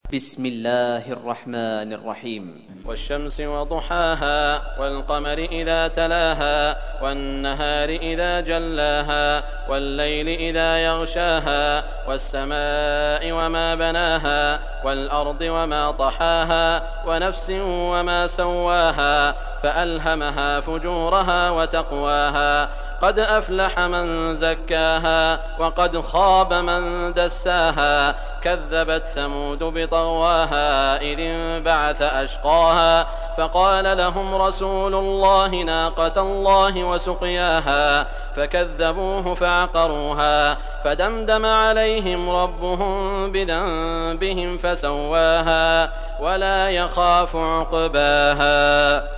بسم الله الرحمن الرحيم. والشمس وضحاها والقمر إذا تلاها والنهار إذا جلاها والليل إذا يغشاها والسماء وما بناها والأرض وما طحاها ونفس وما سواها فألهمها فجورها وتقواها قد أفلح من زكاها وقد خاب من دساها كذبت ثمود بطغواها إذ انبعث أشقاها فقال لهم رسول الله ناقة الله وسقياها فكذبوه فعقروها فدمدم عليهم ربهم بذنبهم فسواها ولا يخاف عقباها.